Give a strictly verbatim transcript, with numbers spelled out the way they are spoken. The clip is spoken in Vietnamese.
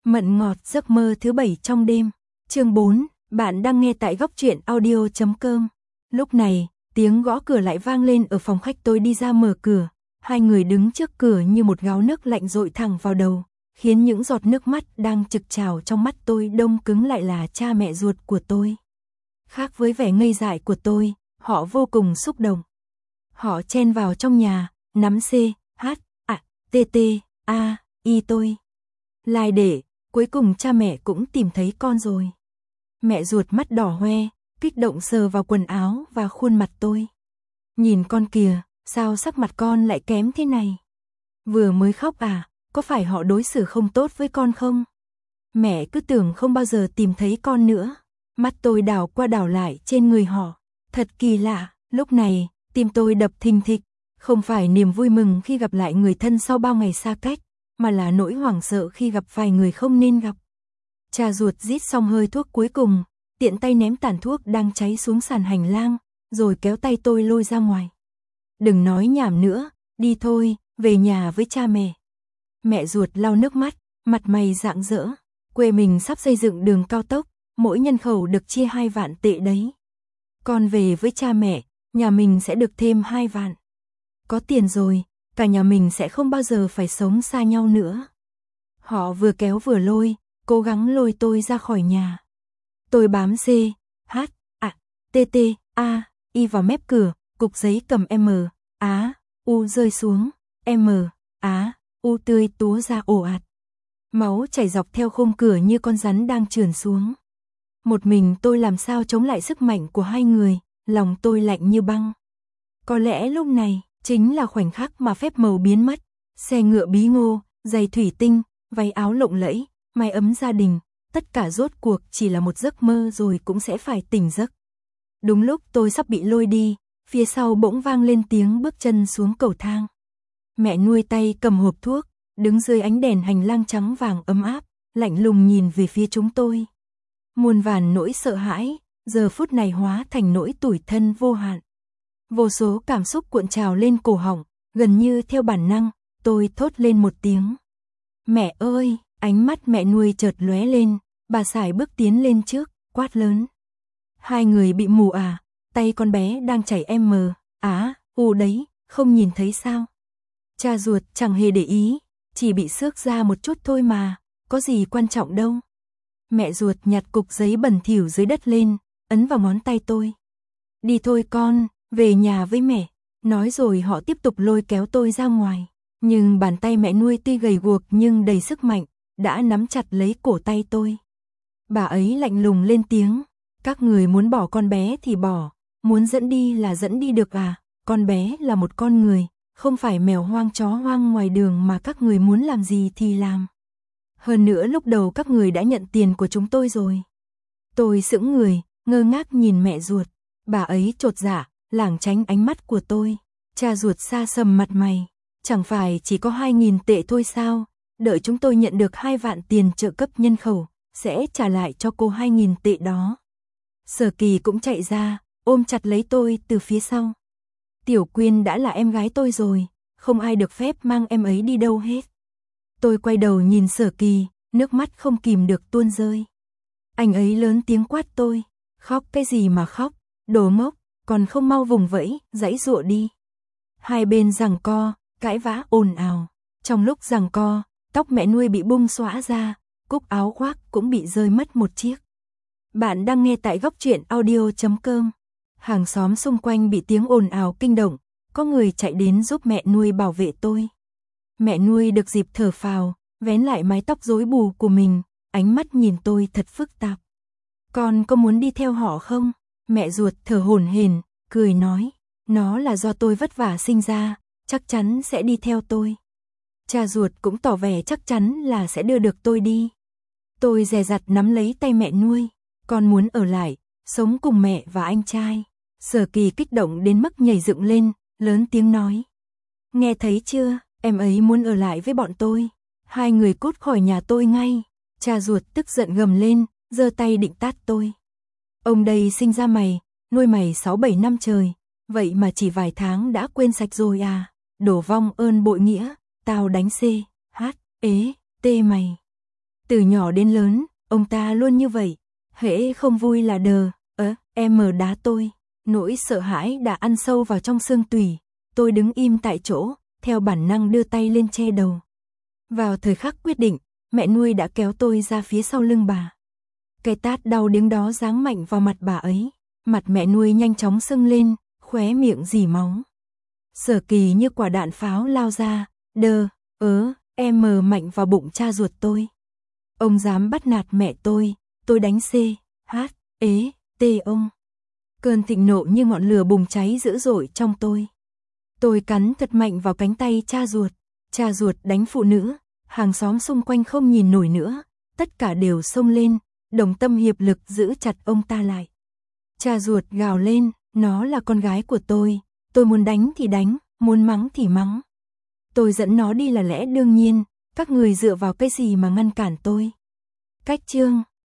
Mận ngọt giấc mơ thứ bảy trong đêm. Chương bốn, bạn đang nghe tại góc truyện audio chấm com. Lúc này, tiếng gõ cửa lại vang lên ở phòng khách. Tôi đi ra mở cửa, hai người đứng trước cửa như một gáo nước lạnh dội thẳng vào đầu, khiến những giọt nước mắt đang trực trào trong mắt tôi đông cứng. Lại là cha mẹ ruột của tôi. Khác với vẻ ngây dại của tôi, họ vô cùng xúc động. Họ chen vào trong nhà, nắm C, H, A, T, T, A, I tôi. Lai để, cuối cùng cha mẹ cũng tìm thấy con rồi. Mẹ ruột mắt đỏ hoe, kích động sờ vào quần áo và khuôn mặt tôi. Nhìn con kìa, sao sắc mặt con lại kém thế này? Vừa mới khóc à, có phải họ đối xử không tốt với con không? Mẹ cứ tưởng không bao giờ tìm thấy con nữa. Mắt tôi đảo qua đảo lại trên người họ. Thật kỳ lạ, lúc này, tim tôi đập thình thịch. Không phải niềm vui mừng khi gặp lại người thân sau bao ngày xa cách, mà là nỗi hoảng sợ khi gặp vài người không nên gặp. Cha ruột rít xong hơi thuốc cuối cùng, tiện tay ném tàn thuốc đang cháy xuống sàn hành lang, rồi kéo tay tôi lôi ra ngoài. Đừng nói nhảm nữa, đi thôi, về nhà với cha mẹ. Mẹ ruột lau nước mắt, mặt mày rạng rỡ. Quê mình sắp xây dựng đường cao tốc, mỗi nhân khẩu được chia hai vạn tệ đấy. Con về với cha mẹ, nhà mình sẽ được thêm hai vạn. Có tiền rồi, cả nhà mình sẽ không bao giờ phải sống xa nhau nữa. Họ vừa kéo vừa lôi, cố gắng lôi tôi ra khỏi nhà. Tôi bám C, H, A, T, T, A, I vào mép cửa, cục giấy cầm M, Á, U rơi xuống, M, Á, U tươi túa ra ồ ạt. Máu chảy dọc theo khung cửa như con rắn đang trườn xuống. Một mình tôi làm sao chống lại sức mạnh của hai người, lòng tôi lạnh như băng. Có lẽ lúc này, chính là khoảnh khắc mà phép màu biến mất. Xe ngựa bí ngô, giày thủy tinh, váy áo lộng lẫy, mái ấm gia đình, tất cả rốt cuộc chỉ là một giấc mơ rồi cũng sẽ phải tỉnh giấc. Đúng lúc tôi sắp bị lôi đi, phía sau bỗng vang lên tiếng bước chân xuống cầu thang. Mẹ nuôi tay cầm hộp thuốc, đứng dưới ánh đèn hành lang trắng vàng ấm áp, lạnh lùng nhìn về phía chúng tôi. Muôn vàn nỗi sợ hãi, giờ phút này hóa thành nỗi tủi thân vô hạn. Vô số cảm xúc cuộn trào lên cổ họng, gần như theo bản năng, tôi thốt lên một tiếng. Mẹ ơi, ánh mắt mẹ nuôi chợt lóe lên, bà sải bước tiến lên trước, quát lớn. Hai người bị mù à, tay con bé đang chảy M, Á, U đấy, không nhìn thấy sao? Cha ruột chẳng hề để ý, chỉ bị xước ra một chút thôi mà, có gì quan trọng đâu. Mẹ ruột nhặt cục giấy bẩn thỉu dưới đất lên, ấn vào ngón tay tôi. Đi thôi con, về nhà với mẹ. Nói rồi họ tiếp tục lôi kéo tôi ra ngoài. Nhưng bàn tay mẹ nuôi tuy gầy guộc nhưng đầy sức mạnh, đã nắm chặt lấy cổ tay tôi. Bà ấy lạnh lùng lên tiếng. Các người muốn bỏ con bé thì bỏ, muốn dẫn đi là dẫn đi được à? Con bé là một con người, không phải mèo hoang chó hoang ngoài đường mà các người muốn làm gì thì làm. Hơn nữa lúc đầu các người đã nhận tiền của chúng tôi rồi. Tôi sững người, ngơ ngác nhìn mẹ ruột. Bà ấy chột dạ, lảng tránh ánh mắt của tôi. Cha ruột xa sầm mặt mày. Chẳng phải chỉ có hai nghìn tệ thôi sao? Đợi chúng tôi nhận được hai vạn tiền trợ cấp nhân khẩu, sẽ trả lại cho cô hai nghìn tệ đó. Sở Kỳ cũng chạy ra, ôm chặt lấy tôi từ phía sau. Tiểu Quyên đã là em gái tôi rồi, không ai được phép mang em ấy đi đâu hết. Tôi quay đầu nhìn Sở Kỳ, nước mắt không kìm được tuôn rơi. Anh ấy lớn tiếng quát tôi. Khóc cái gì mà khóc, đồ ngốc, còn không mau vùng vẫy, giãy giụa đi. Hai bên giằng co, cãi vã ồn ào. Trong lúc giằng co, tóc mẹ nuôi bị bung xõa ra, cúc áo khoác cũng bị rơi mất một chiếc. Bạn đang nghe tại góc truyện audio chấm com. Hàng xóm xung quanh bị tiếng ồn ào kinh động, có người chạy đến giúp mẹ nuôi bảo vệ tôi. Mẹ nuôi được dịp thở phào, vén lại mái tóc rối bù của mình, ánh mắt nhìn tôi thật phức tạp. Con có muốn đi theo họ không? Mẹ ruột thở hổn hển, cười nói, nó là do tôi vất vả sinh ra, chắc chắn sẽ đi theo tôi. Cha ruột cũng tỏ vẻ chắc chắn là sẽ đưa được tôi đi. Tôi dè dặt nắm lấy tay mẹ nuôi, con muốn ở lại, sống cùng mẹ và anh trai. Sở Kỳ kích động đến mức nhảy dựng lên, lớn tiếng nói. Nghe thấy chưa, em ấy muốn ở lại với bọn tôi. Hai người cút khỏi nhà tôi ngay. Cha ruột tức giận gầm lên, giơ tay định tát tôi. Ông đây sinh ra mày, nuôi mày sáu bảy năm trời, vậy mà chỉ vài tháng đã quên sạch rồi à? Đổ vong ơn bội nghĩa, tao đánh C, H, ế, T mày. Từ nhỏ đến lớn, ông ta luôn như vậy. Hễ không vui là đờ, ớ, em mờ đá tôi. Nỗi sợ hãi đã ăn sâu vào trong xương tủy. Tôi đứng im tại chỗ, theo bản năng đưa tay lên che đầu. Vào thời khắc quyết định, mẹ nuôi đã kéo tôi ra phía sau lưng bà. Cái tát đau điếng đó giáng mạnh vào mặt bà ấy. Mặt mẹ nuôi nhanh chóng sưng lên, khóe miệng rỉ máu. Sở Kỳ như quả đạn pháo lao ra, đơ, ớ, em mờ mạnh vào bụng cha ruột tôi. Ông dám bắt nạt mẹ tôi, tôi đánh C, H, ế, T ông. Cơn thịnh nộ như ngọn lửa bùng cháy dữ dội trong tôi. Tôi cắn thật mạnh vào cánh tay cha ruột. Cha ruột đánh phụ nữ, hàng xóm xung quanh không nhìn nổi nữa. Tất cả đều xông lên, đồng tâm hiệp lực giữ chặt ông ta lại. Cha ruột gào lên, nó là con gái của tôi. Tôi muốn đánh thì đánh, muốn mắng thì mắng. Tôi dẫn nó đi là lẽ đương nhiên, các người dựa vào cái gì mà ngăn cản tôi. Cách chương